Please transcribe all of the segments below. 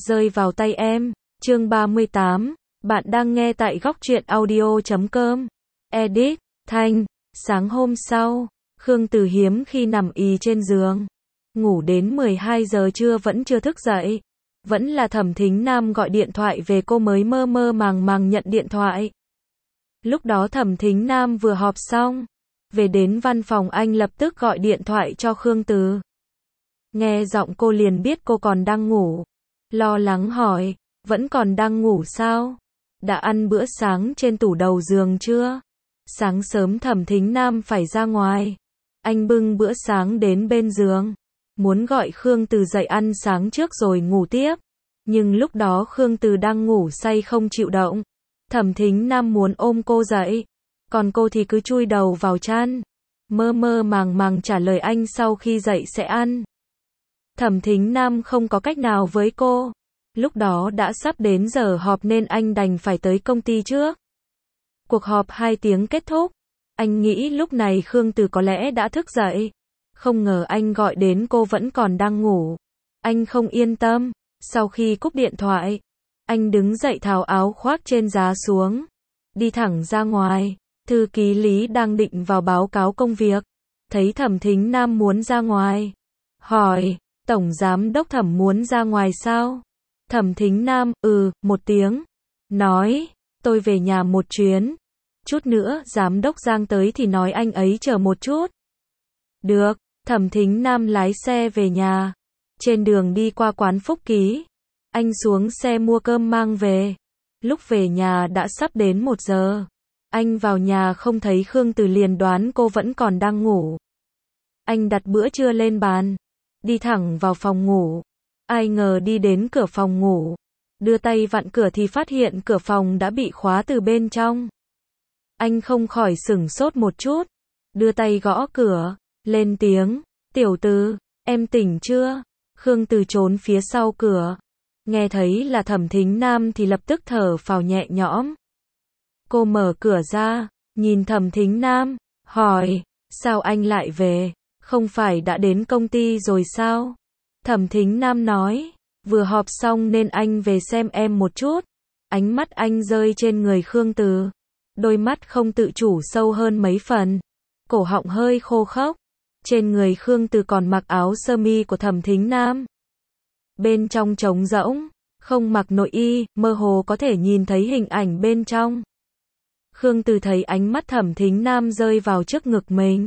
rơi vào tay em. Chương 38, bạn đang nghe tại góc truyện audio.com. Edit, Thanh. Sáng hôm sau, Khương Từ hiếm khi nằm ì trên giường. Ngủ đến 12 giờ trưa vẫn chưa thức dậy. Vẫn là Thẩm Thính Nam gọi điện thoại về cô mới mơ mơ màng màng nhận điện thoại. Lúc đó Thẩm Thính Nam vừa họp xong. Về đến văn phòng anh lập tức gọi điện thoại cho Khương Từ. Nghe giọng cô liền biết cô còn đang ngủ. Lo lắng hỏi, vẫn còn đang ngủ sao? Đã ăn bữa sáng trên tủ đầu giường chưa? Sáng sớm Thẩm Thính Nam phải ra ngoài. Anh bưng bữa sáng đến bên giường. Muốn gọi Khương Từ dậy ăn sáng trước rồi ngủ tiếp. Nhưng lúc đó Khương Từ đang ngủ say không chịu động. Thẩm Thính Nam muốn ôm cô dậy. Còn cô thì cứ chui đầu vào chăn. Mơ mơ màng màng trả lời anh sau khi dậy sẽ ăn. Thẩm Thính Nam không có cách nào với cô. Lúc đó đã sắp đến giờ họp nên anh đành phải tới công ty trước. Cuộc họp 2 tiếng kết thúc. Anh nghĩ lúc này Khương Từ có lẽ đã thức dậy. Không ngờ anh gọi đến cô vẫn còn đang ngủ. Anh không yên tâm. Sau khi cúp điện thoại, anh đứng dậy tháo áo khoác trên giá xuống. Đi thẳng ra ngoài. Thư ký Lý đang định vào báo cáo công việc. Thấy Thẩm Thính Nam muốn ra ngoài. Hỏi, Tổng Giám Đốc Thẩm muốn ra ngoài sao? Thẩm Thính Nam, một tiếng. Nói, tôi về nhà một chuyến. Chút nữa, Giám Đốc Giang tới thì nói anh ấy chờ một chút. Được, Thẩm Thính Nam lái xe về nhà. Trên đường đi qua quán Phúc Ký. Anh xuống xe mua cơm mang về. Lúc về nhà đã sắp đến 1 giờ. Anh vào nhà không thấy Khương Từ liền đoán cô vẫn còn đang ngủ. Anh đặt bữa trưa lên bàn. Đi thẳng vào phòng ngủ. Ai ngờ đi đến cửa phòng ngủ. Đưa tay vặn cửa thì phát hiện cửa phòng đã bị khóa từ bên trong. Anh không khỏi sửng sốt một chút. Đưa tay gõ cửa. Lên tiếng. Tiểu Từ, em tỉnh chưa? Khương Từ trốn phía sau cửa. Nghe thấy là Thẩm Thính Nam thì lập tức thở phào nhẹ nhõm. Cô mở cửa ra. Nhìn Thẩm Thính Nam. Hỏi. Sao anh lại về? Không phải đã đến công ty rồi sao? Thẩm Thính Nam nói. Vừa họp xong nên anh về xem em một chút. Ánh mắt anh rơi trên người Khương Từ. Đôi mắt không tự chủ sâu hơn mấy phần. Cổ họng hơi khô khốc. Trên người Khương Từ còn mặc áo sơ mi của Thẩm Thính Nam. Bên trong trống rỗng. Không mặc nội y, mơ hồ có thể nhìn thấy hình ảnh bên trong. Khương Từ thấy ánh mắt Thẩm Thính Nam rơi vào trước ngực mình.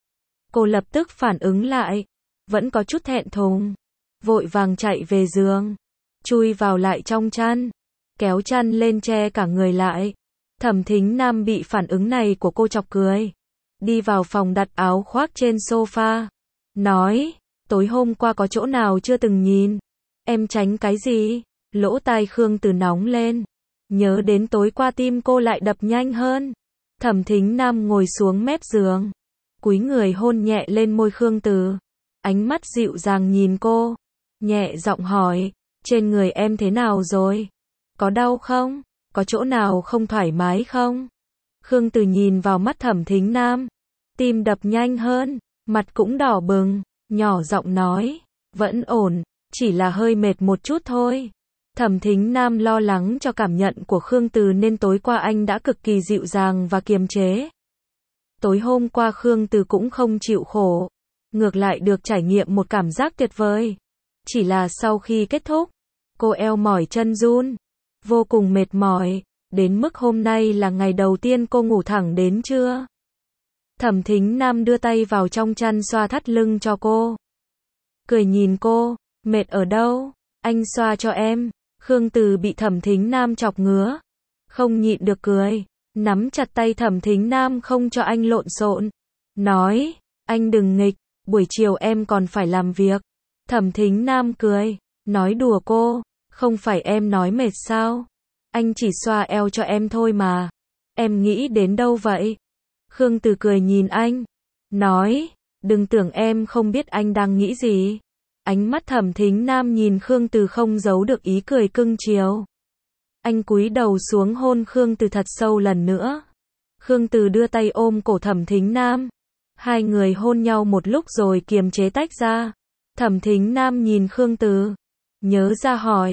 Cô lập tức phản ứng lại. Vẫn có chút thẹn thùng. Vội vàng chạy về giường. Chui vào lại trong chăn. Kéo chăn lên che cả người lại. Thẩm Thính Nam bị phản ứng này của cô chọc cười. Đi vào phòng đặt áo khoác trên sofa. Nói, tối hôm qua có chỗ nào chưa từng nhìn. Em tránh cái gì? Lỗ tai Khương Từ nóng lên. Nhớ đến tối qua tim cô lại đập nhanh hơn. Thẩm Thính Nam ngồi xuống mép giường. Cúi người hôn nhẹ lên môi Khương Từ. Ánh mắt dịu dàng nhìn cô. Nhẹ giọng hỏi, trên người em thế nào rồi? Có đau không? Có chỗ nào không thoải mái không? Khương Từ nhìn vào mắt Thẩm Thính Nam. Tim đập nhanh hơn, mặt cũng đỏ bừng, nhỏ giọng nói, vẫn ổn, chỉ là hơi mệt một chút thôi. Thẩm Thính Nam lo lắng cho cảm nhận của Khương Từ nên tối qua anh đã cực kỳ dịu dàng và kiềm chế. Tối hôm qua Khương Từ cũng không chịu khổ, ngược lại được trải nghiệm một cảm giác tuyệt vời. Chỉ là sau khi kết thúc, cô eo mỏi chân run, vô cùng mệt mỏi, đến mức hôm nay là ngày đầu tiên cô ngủ thẳng đến trưa. Thẩm Thính Nam đưa tay vào trong chăn xoa thắt lưng cho cô. Cười nhìn cô, mệt ở đâu? Anh xoa cho em. Khương Từ bị Thẩm Thính Nam chọc ngứa. Không nhịn được cười. Nắm chặt tay Thẩm Thính Nam không cho anh lộn xộn. Nói, anh đừng nghịch, buổi chiều em còn phải làm việc. Thẩm Thính Nam cười, nói đùa cô, không phải em nói mệt sao? Anh chỉ xoa eo cho em thôi mà. Em nghĩ đến đâu vậy? Khương Từ cười nhìn anh, nói, đừng tưởng em không biết anh đang nghĩ gì. Ánh mắt Thẩm Thính Nam nhìn Khương Từ không giấu được ý cười cưng chiều. Anh cúi đầu xuống hôn Khương Từ thật sâu lần nữa. Khương Từ đưa tay ôm cổ Thẩm Thính Nam. Hai người hôn nhau một lúc rồi kiềm chế tách ra. Thẩm Thính Nam nhìn Khương Từ, nhớ ra hỏi,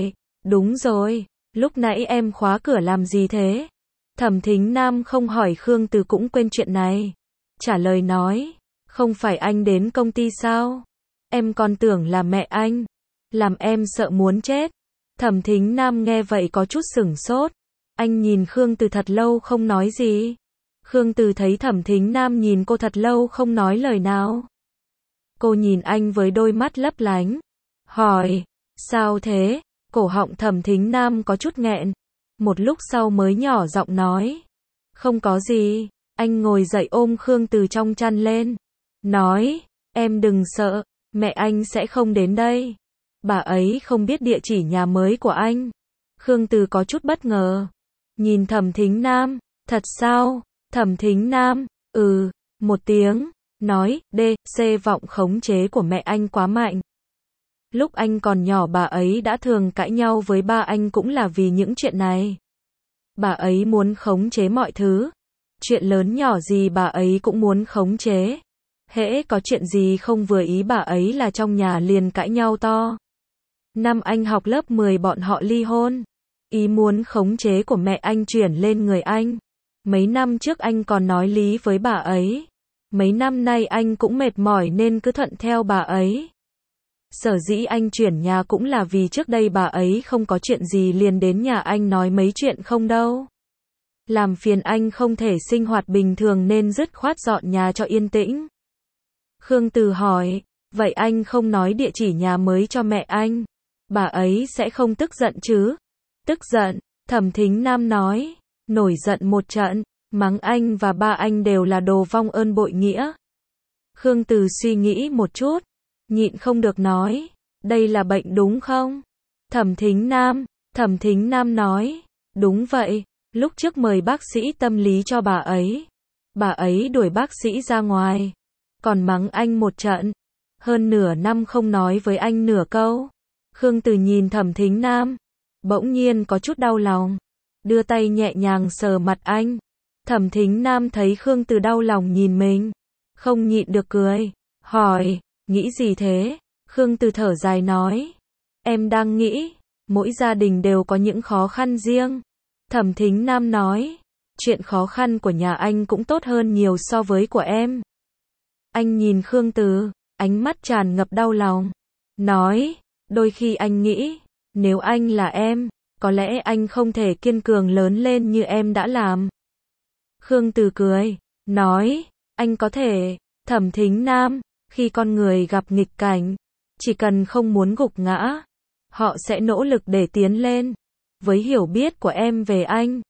Đúng rồi, lúc nãy em khóa cửa làm gì thế? Thẩm Thính Nam không hỏi Khương Từ cũng quên chuyện này. Trả lời nói, không phải anh đến công ty sao? Em còn tưởng là mẹ anh. Làm em sợ muốn chết. Thẩm Thính Nam nghe vậy có chút sửng sốt. Anh nhìn Khương Từ thật lâu không nói gì. Khương Từ thấy Thẩm Thính Nam nhìn cô thật lâu không nói lời nào. Cô nhìn anh với đôi mắt lấp lánh. Hỏi, sao thế? Cổ họng Thẩm Thính Nam có chút nghẹn. Một lúc sau mới nhỏ giọng nói. Không có gì. Anh ngồi dậy ôm Khương Từ trong chăn lên. Nói, em đừng sợ, mẹ anh sẽ không đến đây. Bà ấy không biết địa chỉ nhà mới của anh. Khương Từ có chút bất ngờ. Nhìn Thẩm Thính Nam, thật sao? Thẩm Thính Nam, một tiếng. Nói, C vọng khống chế của mẹ anh quá mạnh. Lúc anh còn nhỏ bà ấy đã thường cãi nhau với ba anh cũng là vì những chuyện này. Bà ấy muốn khống chế mọi thứ. Chuyện lớn nhỏ gì bà ấy cũng muốn khống chế. Hễ có chuyện gì không vừa ý bà ấy là trong nhà liền cãi nhau to. Năm anh học lớp 10 bọn họ ly hôn. Ý muốn khống chế của mẹ anh chuyển lên người anh. Mấy năm trước anh còn nói lý với bà ấy. Mấy năm nay anh cũng mệt mỏi nên cứ thuận theo bà ấy. Sở dĩ anh chuyển nhà cũng là vì trước đây bà ấy không có chuyện gì liền đến nhà anh nói mấy chuyện không đâu. Làm phiền anh không thể sinh hoạt bình thường nên dứt khoát dọn nhà cho yên tĩnh. Khương Từ hỏi, vậy anh không nói địa chỉ nhà mới cho mẹ anh? Bà ấy sẽ không tức giận chứ? Tức giận, Thẩm Thính Nam nói, nổi giận một trận, mắng anh và ba anh đều là đồ vong ơn bội nghĩa. Khương Từ suy nghĩ một chút, nhịn không được nói, đây là bệnh đúng không? Thẩm Thính Nam nói, đúng vậy, lúc trước mời bác sĩ tâm lý cho bà ấy đuổi bác sĩ ra ngoài, còn mắng anh một trận, hơn nửa năm không nói với anh nửa câu. Khương Từ nhìn Thẩm Thính Nam, bỗng nhiên có chút đau lòng, đưa tay nhẹ nhàng sờ mặt anh. Thẩm Thính Nam thấy Khương Từ đau lòng nhìn mình, không nhịn được cười, hỏi, nghĩ gì thế? Khương Từ thở dài nói, em đang nghĩ, mỗi gia đình đều có những khó khăn riêng. Thẩm Thính Nam nói, chuyện khó khăn của nhà anh cũng tốt hơn nhiều so với của em. Anh nhìn Khương Từ, ánh mắt tràn ngập đau lòng, nói, đôi khi anh nghĩ, nếu anh là em, có lẽ anh không thể kiên cường lớn lên như em đã làm. Khương Từ cười, nói, anh có thể. Thẩm Thính Nam, khi con người gặp nghịch cảnh, chỉ cần không muốn gục ngã, họ sẽ nỗ lực để tiến lên. Với hiểu biết của em về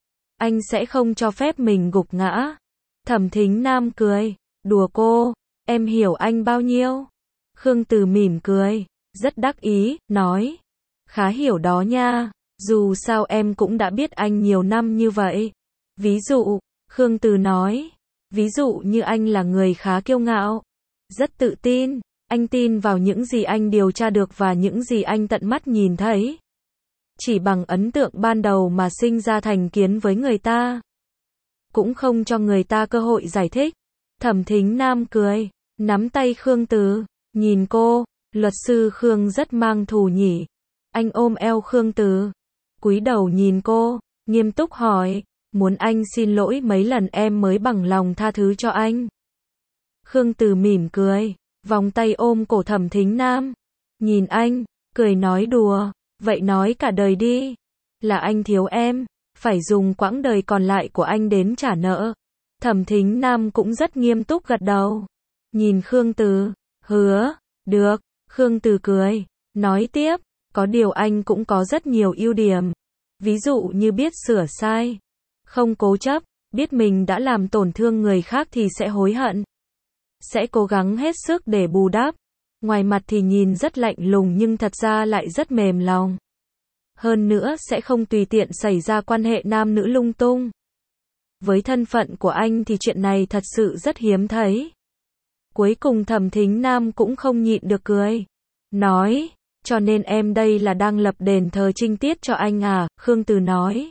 anh sẽ không cho phép mình gục ngã. Thẩm Thính Nam cười, đùa cô, em hiểu anh bao nhiêu? Khương Từ mỉm cười, rất đắc ý, nói, khá hiểu đó nha, dù sao em cũng đã biết anh nhiều năm như vậy. Ví dụ, Khương Từ nói, ví dụ như anh là người khá kiêu ngạo, rất tự tin, anh tin vào những gì anh điều tra được và những gì anh tận mắt nhìn thấy. Chỉ bằng ấn tượng ban đầu mà sinh ra thành kiến với người ta, cũng không cho người ta cơ hội giải thích. Thẩm Thính Nam cười, nắm tay Khương Từ, nhìn cô, luật sư Khương rất mang thù nhỉ. Anh ôm eo Khương Từ, cúi đầu nhìn cô, nghiêm túc hỏi, muốn anh xin lỗi mấy lần em mới bằng lòng tha thứ cho anh. Khương Từ mỉm cười, vòng tay ôm cổ Thẩm Thính Nam, nhìn anh, cười nói đùa, vậy nói cả đời đi, là anh thiếu em, phải dùng quãng đời còn lại của anh đến trả nợ. Thẩm Thính Nam cũng rất nghiêm túc gật đầu, nhìn Khương Từ, hứa, được. Khương Từ cười, nói tiếp, có điều anh cũng có rất nhiều ưu điểm, ví dụ như biết sửa sai, không cố chấp, biết mình đã làm tổn thương người khác thì sẽ hối hận, sẽ cố gắng hết sức để bù đắp. Ngoài mặt thì nhìn rất lạnh lùng nhưng thật ra lại rất mềm lòng. Hơn nữa sẽ không tùy tiện xảy ra quan hệ nam nữ lung tung. Với thân phận của anh thì chuyện này thật sự rất hiếm thấy. Cuối cùng Thẩm Thính Nam cũng không nhịn được cười, nói, cho nên em đây là đang lập đền thờ trinh tiết cho anh à? Khương Từ nói,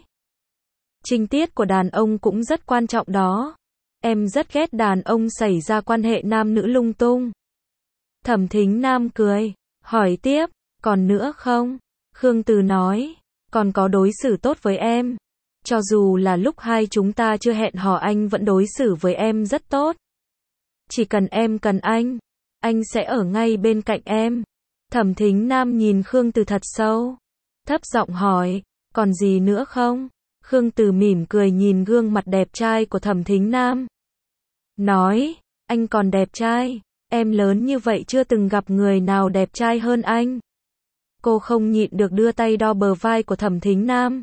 trinh tiết của đàn ông cũng rất quan trọng đó. Em rất ghét đàn ông xảy ra quan hệ nam nữ lung tung. Thẩm Thính Nam cười, hỏi tiếp, còn nữa không? Khương Từ nói, còn có đối xử tốt với em. Cho dù là lúc hai chúng ta chưa hẹn hò anh vẫn đối xử với em rất tốt. Chỉ cần em cần anh sẽ ở ngay bên cạnh em. Thẩm Thính Nam nhìn Khương Từ thật sâu, thấp giọng hỏi, còn gì nữa không? Khương Từ mỉm cười nhìn gương mặt đẹp trai của Thẩm Thính Nam. Nói, anh còn đẹp trai, em lớn như vậy chưa từng gặp người nào đẹp trai hơn anh. Cô không nhịn được đưa tay đo bờ vai của Thẩm Thính Nam.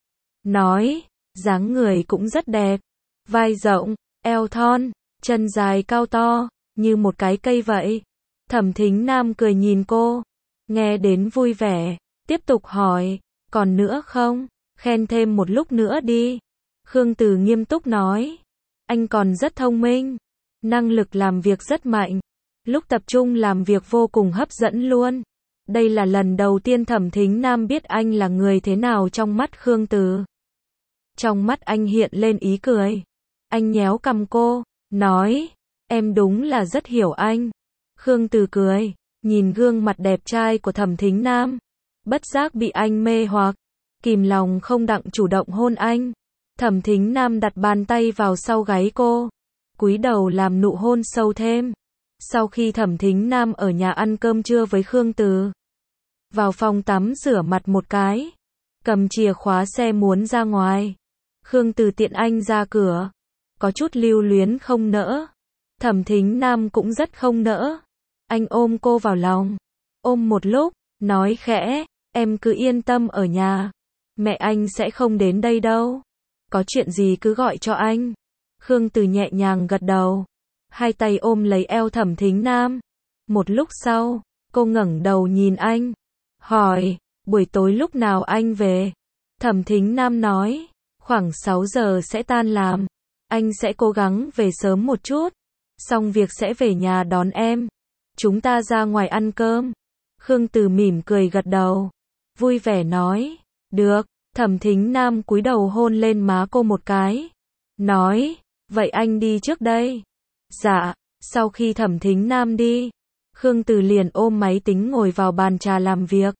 Nói, dáng người cũng rất đẹp, vai rộng, eo thon, chân dài cao to, như một cái cây vậy. Thẩm Thính Nam cười nhìn cô, nghe đến vui vẻ, tiếp tục hỏi, còn nữa không? Khen thêm một lúc nữa đi. Khương Từ nghiêm túc nói, anh còn rất thông minh, năng lực làm việc rất mạnh, lúc tập trung làm việc vô cùng hấp dẫn luôn. Đây là lần đầu tiên Thẩm Thính Nam biết anh là người thế nào trong mắt Khương Từ. Trong mắt anh hiện lên ý cười. Anh nhéo cằm cô, nói, em đúng là rất hiểu anh. Khương Từ cười, nhìn gương mặt đẹp trai của Thẩm Thính Nam, bất giác bị anh mê hoặc, kìm lòng không đặng chủ động hôn anh. Thẩm Thính Nam đặt bàn tay vào sau gáy cô, cúi đầu làm nụ hôn sâu thêm. Sau khi Thẩm Thính Nam ở nhà ăn cơm trưa với Khương Từ, vào phòng tắm rửa mặt một cái, cầm chìa khóa xe muốn ra ngoài. Khương Từ tiện anh ra cửa, có chút lưu luyến không nỡ. Thẩm Thính Nam cũng rất không nỡ. Anh ôm cô vào lòng, ôm một lúc, nói khẽ, em cứ yên tâm ở nhà, mẹ anh sẽ không đến đây đâu. Có chuyện gì cứ gọi cho anh. Khương Từ nhẹ nhàng gật đầu, hai tay ôm lấy eo Thẩm Thính Nam. Một lúc sau, cô ngẩng đầu nhìn anh, hỏi, buổi tối lúc nào anh về? Thẩm Thính Nam nói, khoảng 6 giờ sẽ tan làm, anh sẽ cố gắng về sớm một chút, xong việc sẽ về nhà đón em. Chúng ta ra ngoài ăn cơm. Khương Từ mỉm cười gật đầu, vui vẻ nói, được. Thẩm Thính Nam cúi đầu hôn lên má cô một cái, nói, vậy anh đi trước đây. Dạ. Sau khi Thẩm Thính Nam đi, Khương Từ liền ôm máy tính ngồi vào bàn trà làm việc.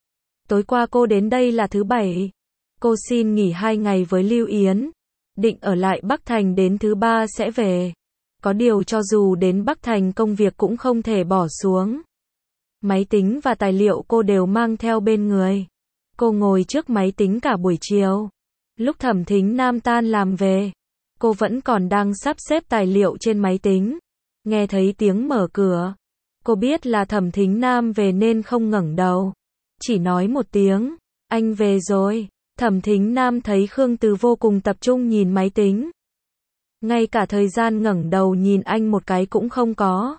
Tối qua cô đến đây là thứ Bảy. Cô xin nghỉ 2 ngày với Lưu Yến, định ở lại Bắc Thành đến thứ Ba sẽ về. Có điều cho dù đến Bắc Thành công việc cũng không thể bỏ xuống. Máy tính và tài liệu cô đều mang theo bên người. Cô ngồi trước máy tính cả buổi chiều. Lúc Thẩm Thính Nam tan làm về, cô vẫn còn đang sắp xếp tài liệu trên máy tính. Nghe thấy tiếng mở cửa, cô biết là Thẩm Thính Nam về nên không ngẩng đầu, chỉ nói một tiếng, anh về rồi. Thẩm Thính Nam thấy Khương Từ vô cùng tập trung nhìn máy tính, ngay cả thời gian ngẩng đầu nhìn anh một cái cũng không có.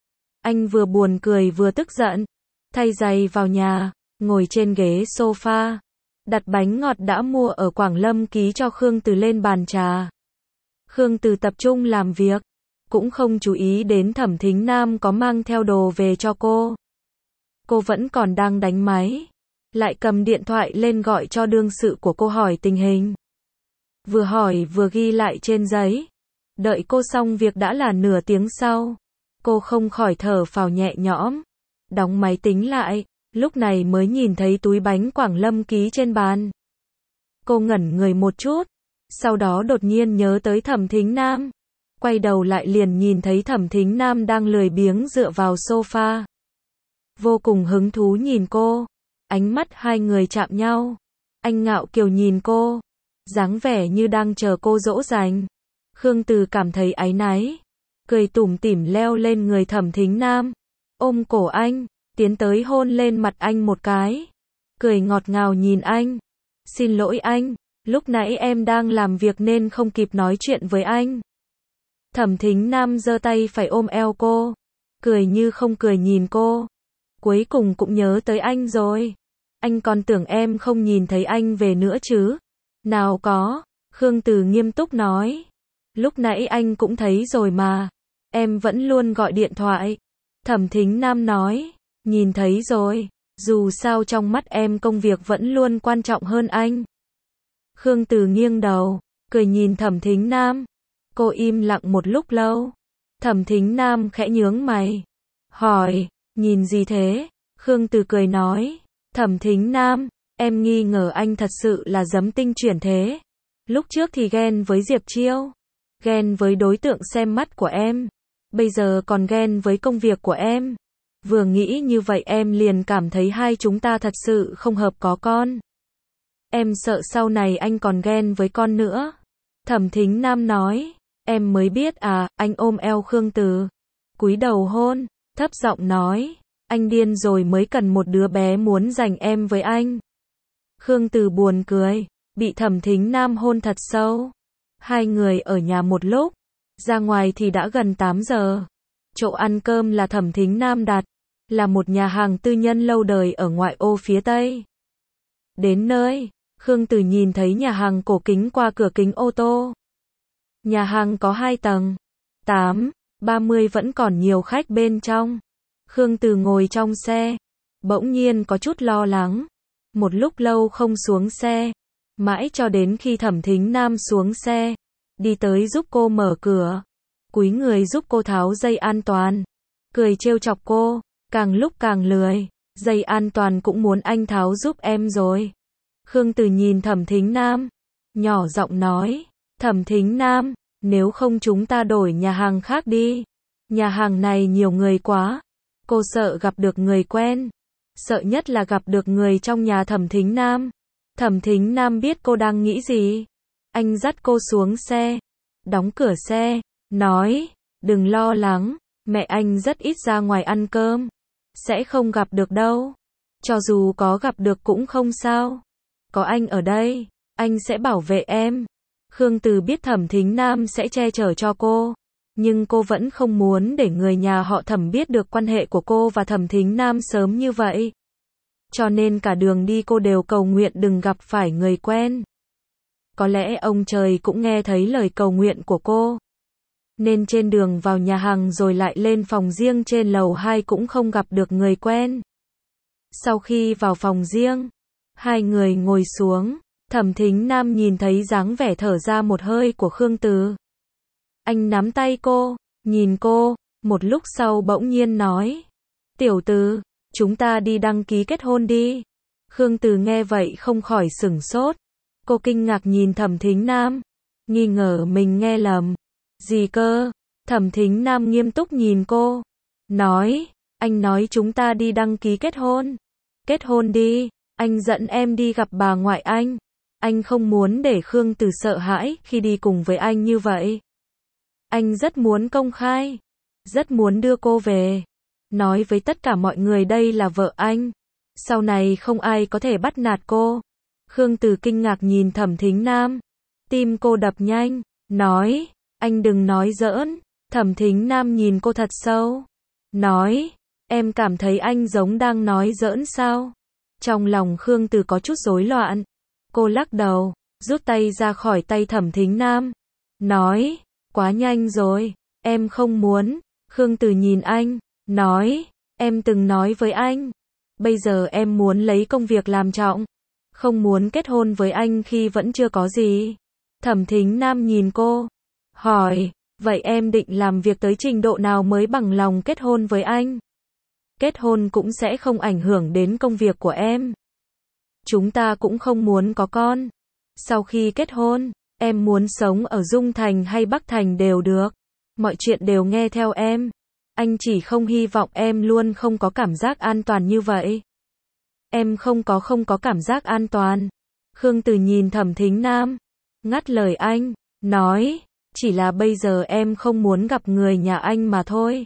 Anh vừa buồn cười vừa tức giận, thay giày vào nhà, ngồi trên ghế sofa, đặt bánh ngọt đã mua ở Quảng Lâm ký cho Khương Từ lên bàn trà. Khương Từ tập trung làm việc, cũng không chú ý đến Thẩm Thính Nam có mang theo đồ về cho cô. Cô vẫn còn đang đánh máy, lại cầm điện thoại lên gọi cho đương sự của cô hỏi tình hình. Vừa hỏi vừa ghi lại trên giấy. Đợi cô xong việc đã là nửa tiếng sau. Cô không khỏi thở phào nhẹ nhõm, đóng máy tính lại, lúc này mới nhìn thấy túi bánh Quảng Lâm ký trên bàn. Cô ngẩn người một chút, sau đó đột nhiên nhớ tới Thẩm Thính Nam. Quay đầu lại liền nhìn thấy Thẩm Thính Nam đang lười biếng dựa vào sofa. Vô cùng hứng thú nhìn cô, ánh mắt hai người chạm nhau. Anh ngạo kiều nhìn cô, dáng vẻ như đang chờ cô dỗ dành. Khương Từ cảm thấy áy náy, cười tủm tỉm leo lên người Thẩm Thính Nam, ôm cổ anh, tiến tới hôn lên mặt anh một cái, cười ngọt ngào nhìn anh. Xin lỗi anh, lúc nãy em đang làm việc nên không kịp nói chuyện với anh. Thẩm Thính Nam giơ tay phải ôm eo cô, cười như không cười nhìn cô. Cuối cùng cũng nhớ tới anh rồi. Anh còn tưởng em không nhìn thấy anh về nữa chứ. Nào có, Khương Từ nghiêm túc nói. Lúc nãy anh cũng thấy rồi mà. Em vẫn luôn gọi điện thoại. Thẩm Thính Nam nói. Nhìn thấy rồi. Dù sao trong mắt em công việc vẫn luôn quan trọng hơn anh. Khương Từ nghiêng đầu, cười nhìn Thẩm Thính Nam. Cô im lặng một lúc lâu. Thẩm Thính Nam khẽ nhướng mày, hỏi, nhìn gì thế? Khương Từ cười nói, Thẩm Thính Nam, Em nghi ngờ anh thật sự là giấm tinh chuyển thế. Lúc trước thì ghen với Diệp Chiêu, ghen với đối tượng xem mắt của em, bây giờ còn ghen với công việc của em. Vừa nghĩ như vậy em liền cảm thấy hai chúng ta thật sự không hợp có con. Em sợ sau này anh còn ghen với con nữa. Thẩm Thính Nam nói. Em mới biết à, anh ôm eo Khương Từ, cúi đầu hôn, thấp giọng nói, anh điên rồi mới cần một đứa bé muốn giành em với anh. Khương Từ buồn cười, bị Thẩm Thính Nam hôn thật sâu. Hai người ở nhà một lúc, ra ngoài thì đã gần 8 giờ. Chỗ ăn cơm là Thẩm Thính Nam đặt, là một nhà hàng tư nhân lâu đời ở ngoại ô phía Tây. Đến nơi, Khương Từ nhìn thấy nhà hàng cổ kính qua cửa kính ô tô. Nhà hàng có 2 tầng, 8:30 vẫn còn nhiều khách bên trong. Khương Từ ngồi trong xe, bỗng nhiên có chút lo lắng. Một lúc lâu không xuống xe, mãi cho đến khi Thẩm Thính Nam xuống xe, đi tới giúp cô mở cửa, cúi người giúp cô tháo dây an toàn, cười trêu chọc cô, càng lúc càng lười, dây an toàn cũng muốn anh tháo giúp em rồi. Khương Từ nhìn Thẩm Thính Nam, nhỏ giọng nói, Thẩm Thính Nam, nếu không chúng ta đổi nhà hàng khác đi. Nhà hàng này nhiều người quá. Cô sợ gặp được người quen. Sợ nhất là gặp được người trong nhà Thẩm Thính Nam. Thẩm Thính Nam biết cô đang nghĩ gì. Anh dắt cô xuống xe, đóng cửa xe, nói, đừng lo lắng, mẹ anh rất ít ra ngoài ăn cơm. Sẽ không gặp được đâu. Cho dù có gặp được cũng không sao. Có anh ở đây, anh sẽ bảo vệ em. Khương Từ biết Thẩm Thính Nam sẽ che chở cho cô, nhưng cô vẫn không muốn để người nhà họ Thẩm biết được quan hệ của cô và Thẩm Thính Nam sớm như vậy. Cho nên cả đường đi cô đều cầu nguyện đừng gặp phải người quen. Có lẽ ông trời cũng nghe thấy lời cầu nguyện của cô. Nên trên đường vào nhà hàng rồi lại lên phòng riêng trên lầu 2 cũng không gặp được người quen. Sau khi vào phòng riêng, hai người ngồi xuống. Thẩm Thính Nam nhìn thấy dáng vẻ thở ra một hơi của Khương Từ. Anh nắm tay cô, nhìn cô, một lúc sau bỗng nhiên nói. Tiểu Từ, chúng ta đi đăng ký kết hôn đi. Khương Từ nghe vậy không khỏi sửng sốt. Cô kinh ngạc nhìn Thẩm Thính Nam, nghi ngờ mình nghe lầm. Gì cơ? Thẩm Thính Nam nghiêm túc nhìn cô, nói, anh nói chúng ta đi đăng ký kết hôn. Kết hôn đi, anh dẫn em đi gặp bà ngoại anh. Anh không muốn để Khương Từ sợ hãi khi đi cùng với anh như vậy. Anh rất muốn công khai, rất muốn đưa cô về, nói với tất cả mọi người đây là vợ anh. Sau này không ai có thể bắt nạt cô. Khương Từ kinh ngạc nhìn Thẩm Thính Nam, tim cô đập nhanh, nói, anh đừng nói giỡn. Thẩm Thính Nam nhìn cô thật sâu, nói, em cảm thấy anh giống đang nói giỡn sao? Trong lòng Khương Từ có chút rối loạn. Cô lắc đầu, rút tay ra khỏi tay Thẩm Thính Nam, nói, quá nhanh rồi, em không muốn. Khương Từ nhìn anh, nói, em từng nói với anh, bây giờ em muốn lấy công việc làm trọng, không muốn kết hôn với anh khi vẫn chưa có gì. Thẩm Thính Nam nhìn cô, hỏi, vậy em định làm việc tới trình độ nào mới bằng lòng kết hôn với anh? Kết hôn cũng sẽ không ảnh hưởng đến công việc của em. Chúng ta cũng không muốn có con. Sau khi kết hôn, em muốn sống ở Dung Thành hay Bắc Thành đều được. Mọi chuyện đều nghe theo em. Anh chỉ không hy vọng em luôn không có cảm giác an toàn như vậy. Em không có cảm giác an toàn. Khương Từ nhìn Thẩm Thính Nam, ngắt lời anh, nói, chỉ là bây giờ em không muốn gặp người nhà anh mà thôi.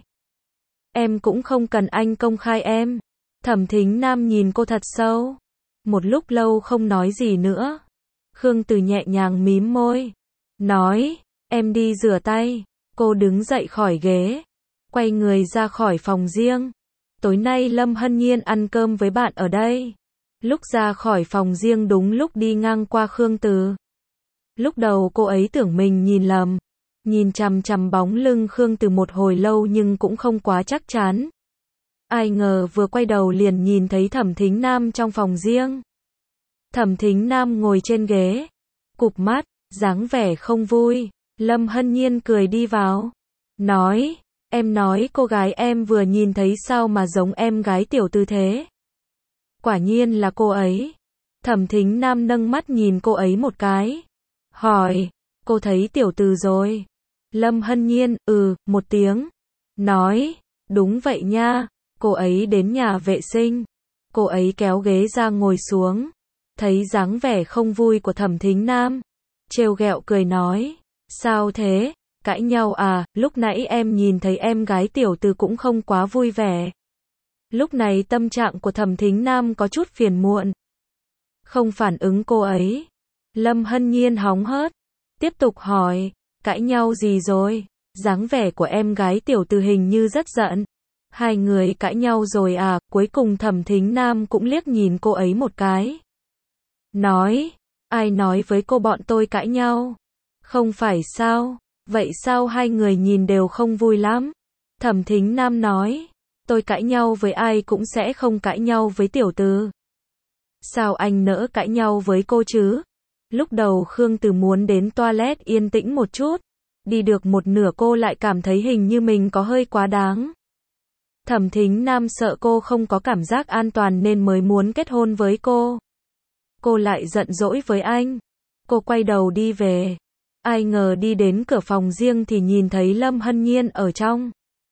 Em cũng không cần anh công khai em. Thẩm Thính Nam nhìn cô thật sâu. Một lúc lâu không nói gì nữa. Khương Từ nhẹ nhàng mím môi, nói, em đi rửa tay. Cô đứng dậy khỏi ghế, quay người ra khỏi phòng riêng. Tối nay Lâm Hân Nhiên ăn cơm với bạn ở đây. Lúc ra khỏi phòng riêng đúng lúc đi ngang qua Khương Từ. Lúc đầu cô ấy tưởng mình nhìn lầm, nhìn chằm chằm bóng lưng Khương Từ một hồi lâu nhưng cũng không quá chắc chắn. Ai ngờ vừa quay đầu liền nhìn thấy Thẩm Thính Nam trong phòng riêng. Thẩm Thính Nam ngồi trên ghế, cụp mắt, dáng vẻ không vui. Lâm Hân Nhiên cười đi vào, nói, em nói cô gái em vừa nhìn thấy sao mà giống em gái Tiểu Từ thế? Quả nhiên là cô ấy. Thẩm Thính Nam nâng mắt nhìn cô ấy một cái. Hỏi, cô thấy tiểu từ rồi? Lâm Hân Nhiên, một tiếng. Nói, đúng vậy nha, cô ấy đến nhà vệ sinh. Cô ấy kéo ghế ra ngồi xuống. Thấy dáng vẻ không vui của Thẩm Thính Nam. Trêu ghẹo cười nói, sao thế, cãi nhau à, lúc nãy em nhìn thấy em gái tiểu từ cũng không quá vui vẻ. Lúc này tâm trạng của Thẩm Thính Nam có chút phiền muộn. Không phản ứng cô ấy. Lâm Hân Nhiên hóng hớt. Tiếp tục hỏi, cãi nhau gì rồi? Dáng vẻ của em gái tiểu từ hình như rất giận. Hai người cãi nhau rồi à? Cuối cùng Thẩm Thính Nam cũng liếc nhìn cô ấy một cái. Nói, ai nói với cô bọn tôi cãi nhau? Không phải sao? Vậy sao hai người nhìn đều không vui lắm? Thẩm Thính Nam nói, tôi cãi nhau với ai cũng sẽ không cãi nhau với tiểu từ. Sao anh nỡ cãi nhau với cô chứ? Lúc đầu Khương Từ muốn đến toilet yên tĩnh một chút. Đi được một nửa cô lại cảm thấy hình như mình có hơi quá đáng. Thẩm Thính Nam sợ cô không có cảm giác an toàn nên mới muốn kết hôn với cô. Cô lại giận dỗi với anh. Cô quay đầu đi về. Ai ngờ đi đến cửa phòng riêng thì nhìn thấy Lâm Hân Nhiên ở trong.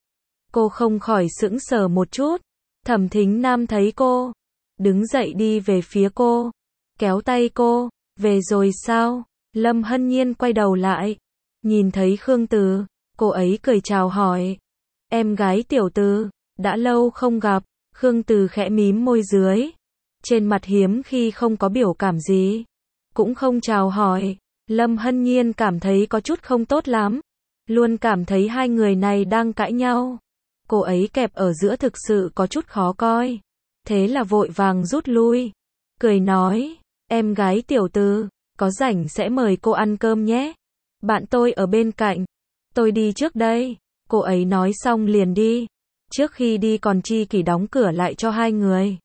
Cô không khỏi sững sờ một chút. Thẩm Thính Nam thấy cô, đứng dậy đi về phía cô, kéo tay cô, về rồi sao? Lâm Hân Nhiên quay đầu lại, nhìn thấy Khương Từ, cô ấy cười chào hỏi. Em gái tiểu Từ, đã lâu không gặp. Khương Từ khẽ mím môi dưới, trên mặt hiếm khi không có biểu cảm gì, cũng không chào hỏi. Lâm Hân Nhiên cảm thấy có chút không tốt lắm, luôn cảm thấy hai người này đang cãi nhau. Cô ấy kẹp ở giữa thực sự có chút khó coi, thế là vội vàng rút lui, cười nói, em gái tiểu Từ, có rảnh sẽ mời cô ăn cơm nhé. Bạn tôi ở bên cạnh, tôi đi trước đây. Cô ấy nói xong liền đi, trước khi đi còn chi kỷ đóng cửa lại cho hai người.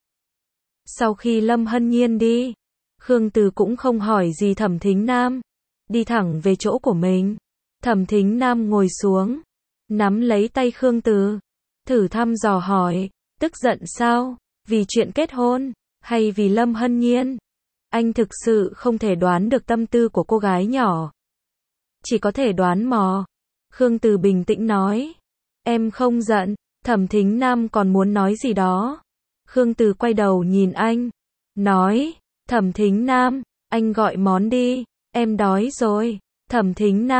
Sau khi Lâm Hân Nhiên đi, Khương Từ cũng không hỏi gì Thẩm Thính Nam, đi thẳng về chỗ của mình. Thẩm Thính Nam ngồi xuống, nắm lấy tay Khương Từ, thử thăm dò hỏi, tức giận sao? Vì chuyện kết hôn, hay vì Lâm Hân Nhiên? Anh thực sự không thể đoán được tâm tư của cô gái nhỏ. Chỉ có thể đoán mò. Khương Từ bình tĩnh nói, em không giận. Thẩm Thính Nam còn muốn nói gì đó. Khương Từ quay đầu nhìn anh, nói, Thẩm Thính Nam, anh gọi món đi, em đói rồi. Thẩm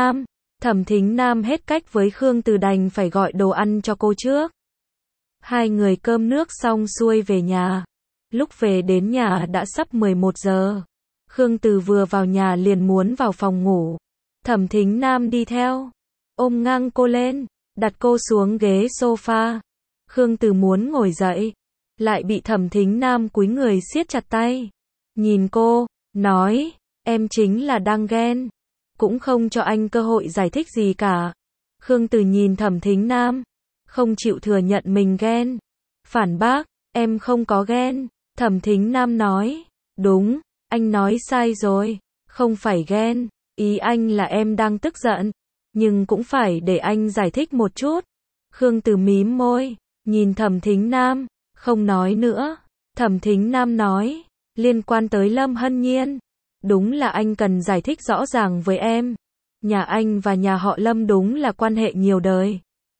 Thính Nam hết cách với Khương Từ đành phải gọi đồ ăn cho cô trước. Hai người cơm nước xong xuôi về nhà. Lúc về đến nhà đã sắp 11 giờ. Khương Từ vừa vào nhà liền muốn vào phòng ngủ. Thẩm Thính Nam đi theo, ôm ngang cô lên, đặt cô xuống ghế sofa. Khương Từ muốn ngồi dậy, lại bị Thẩm Thính Nam cúi người siết chặt tay. Nhìn cô, nói, em chính là đang ghen. Cũng không cho anh cơ hội giải thích gì cả. Khương Từ nhìn Thẩm Thính Nam, không chịu thừa nhận mình ghen. Phản bác, em không có ghen. Thẩm Thính Nam nói, đúng, anh nói sai rồi, không phải ghen. Ý anh là em đang tức giận, nhưng cũng phải để anh giải thích một chút. Khương Từ mím môi, nhìn Thẩm Thính Nam, không nói nữa. Thẩm Thính Nam nói, liên quan tới Lâm Hân Nhiên, đúng là anh cần giải thích rõ ràng với em. Nhà anh và nhà họ Lâm đúng là quan hệ nhiều đời.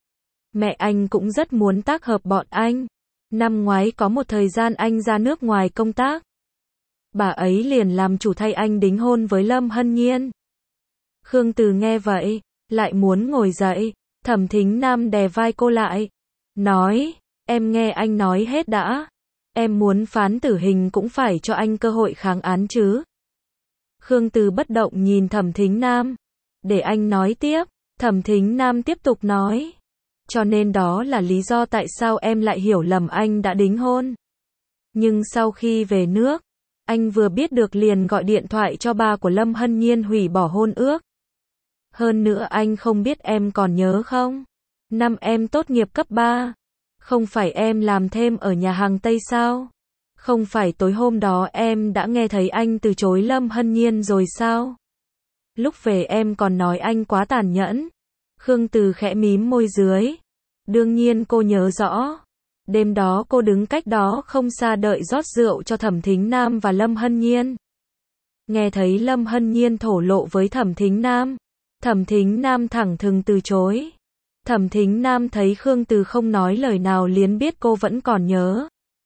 Mẹ anh cũng rất muốn tác hợp bọn anh. Năm ngoái có một thời gian anh ra nước ngoài công tác, bà ấy liền làm chủ thay anh đính hôn với Lâm Hân Nhiên. Khương Từ nghe vậy, lại muốn ngồi dậy. Thẩm Thính Nam đè vai cô lại, nói, em nghe anh nói hết đã. Em muốn phán tử hình cũng phải cho anh cơ hội kháng án chứ. Khương Từ bất động nhìn Thẩm Thính Nam, để anh nói tiếp. Thẩm Thính Nam tiếp tục nói, cho nên đó là lý do tại sao em lại hiểu lầm anh đã đính hôn. Nhưng sau khi về nước, anh vừa biết được liền gọi điện thoại cho ba của Lâm Hân Nhiên hủy bỏ hôn ước. Hơn nữa anh không biết em còn nhớ không? Năm em tốt nghiệp cấp 3, không phải em làm thêm ở nhà hàng Tây sao? Không phải tối hôm đó em đã nghe thấy anh từ chối Lâm Hân Nhiên rồi sao? Lúc về em còn nói anh quá tàn nhẫn. Khương Từ khẽ mím môi dưới. Đương nhiên cô nhớ rõ. Đêm đó cô đứng cách đó không xa đợi rót rượu cho Thẩm Thính Nam và Lâm Hân Nhiên. Nghe thấy Lâm Hân Nhiên thổ lộ với Thẩm Thính Nam, Thẩm Thính Nam thẳng thừng từ chối. Thẩm Thính Nam thấy Khương Từ không nói lời nào liền biết cô vẫn còn nhớ.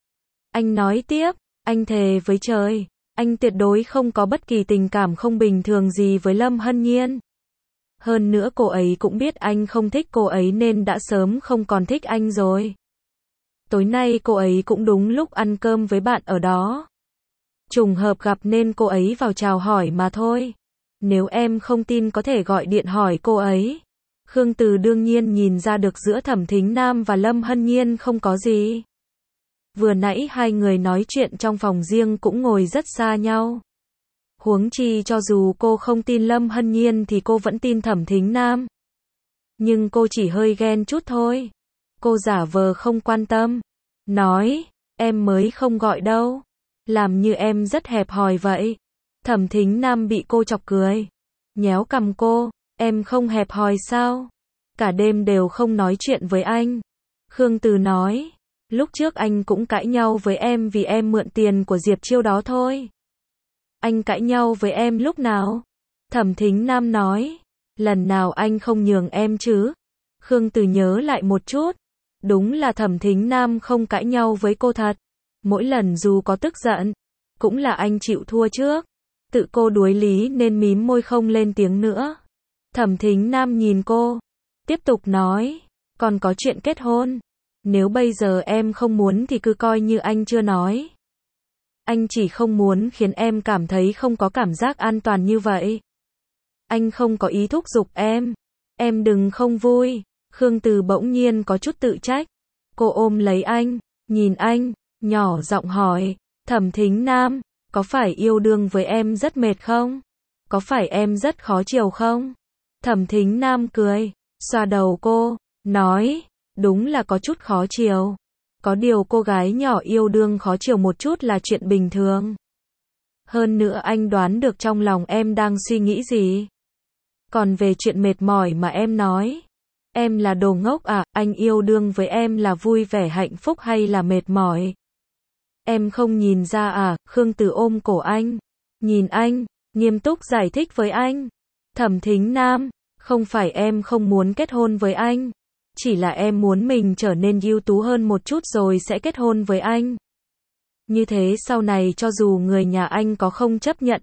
Anh nói tiếp, anh thề với trời, anh tuyệt đối không có bất kỳ tình cảm không bình thường gì với Lâm Hân Nhiên. Hơn nữa cô ấy cũng biết anh không thích cô ấy nên đã sớm không còn thích anh rồi. Tối nay cô ấy cũng đúng lúc ăn cơm với bạn ở đó. Trùng hợp gặp nên cô ấy vào chào hỏi mà thôi. Nếu em không tin có thể gọi điện hỏi cô ấy. Khương Từ đương nhiên nhìn ra được giữa Thẩm Thính Nam và Lâm Hân Nhiên không có gì. Vừa nãy hai người nói chuyện trong phòng riêng cũng ngồi rất xa nhau. Huống chi cho dù cô không tin Lâm Hân Nhiên thì cô vẫn tin Thẩm Thính Nam. Nhưng cô chỉ hơi ghen chút thôi. Cô giả vờ không quan tâm. Nói, em mới không gọi đâu. Làm như em rất hẹp hòi vậy. Thẩm Thính Nam bị cô chọc cười. Nhéo cằm cô, em không hẹp hòi sao? Cả đêm đều không nói chuyện với anh. Khương Từ nói, lúc trước anh cũng cãi nhau với em vì em mượn tiền của Diệp Chiêu đó thôi. Anh cãi nhau với em lúc nào? Thẩm Thính Nam nói, lần nào anh không nhường em chứ? Khương Từ nhớ lại một chút. Đúng là Thẩm Thính Nam không cãi nhau với cô thật. Mỗi lần dù có tức giận, cũng là anh chịu thua trước. Tự cô đuối lý nên mím môi không lên tiếng nữa. Thẩm Thính Nam nhìn cô, tiếp tục nói, còn có chuyện kết hôn. Nếu bây giờ em không muốn thì cứ coi như anh chưa nói. Anh chỉ không muốn khiến em cảm thấy không có cảm giác an toàn như vậy. Anh không có ý thúc giục em đừng không vui. Khương Từ bỗng nhiên có chút tự trách. Cô ôm lấy anh, nhìn anh, nhỏ giọng hỏi, Thẩm Thính Nam, có phải yêu đương với em rất mệt không? Có phải em rất khó chiều không? Thẩm Thính Nam cười, xoa đầu cô, nói, đúng là có chút khó chiều. Có điều cô gái nhỏ yêu đương khó chiều một chút là chuyện bình thường. Hơn nữa anh đoán được trong lòng em đang suy nghĩ gì. Còn về chuyện mệt mỏi mà em nói, em là đồ ngốc à, anh yêu đương với em là vui vẻ hạnh phúc hay là mệt mỏi? Em không nhìn ra à? Khương Từ ôm cổ anh, nhìn anh, nghiêm túc giải thích với anh. Thẩm Thính Nam, không phải em không muốn kết hôn với anh, chỉ là em muốn mình trở nên ưu tú hơn một chút rồi sẽ kết hôn với anh. Như thế sau này cho dù người nhà anh có không chấp nhận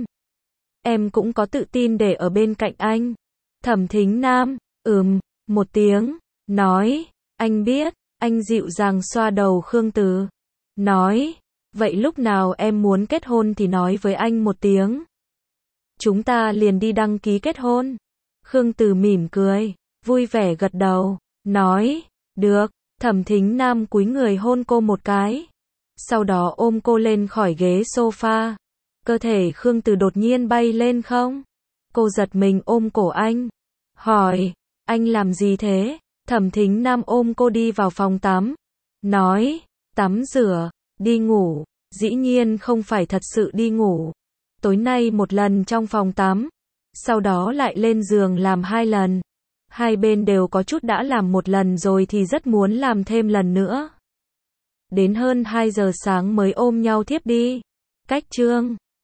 em cũng có tự tin để ở bên cạnh anh. Thẩm Thính Nam, một tiếng, nói, anh biết, anh dịu dàng xoa đầu Khương Từ. Nói, vậy lúc nào em muốn kết hôn thì nói với anh một tiếng. Chúng ta liền đi đăng ký kết hôn. Khương Từ mỉm cười, vui vẻ gật đầu, nói, được. Thẩm Thính Nam cúi người hôn cô một cái. Sau đó ôm cô lên khỏi ghế sofa. Cơ thể Khương Từ đột nhiên bay lên không? Cô giật mình ôm cổ anh. Hỏi, anh làm gì thế? Thẩm Thính Nam ôm cô đi vào phòng tắm. Nói, tắm rửa, đi ngủ. Dĩ nhiên không phải thật sự đi ngủ. Tối nay một lần trong phòng tắm. Sau đó lại lên giường làm 2 lần. Hai bên đều có chút đã làm một lần rồi thì rất muốn làm thêm lần nữa. Đến hơn 2 giờ sáng mới ôm nhau thiếp đi. Cách chương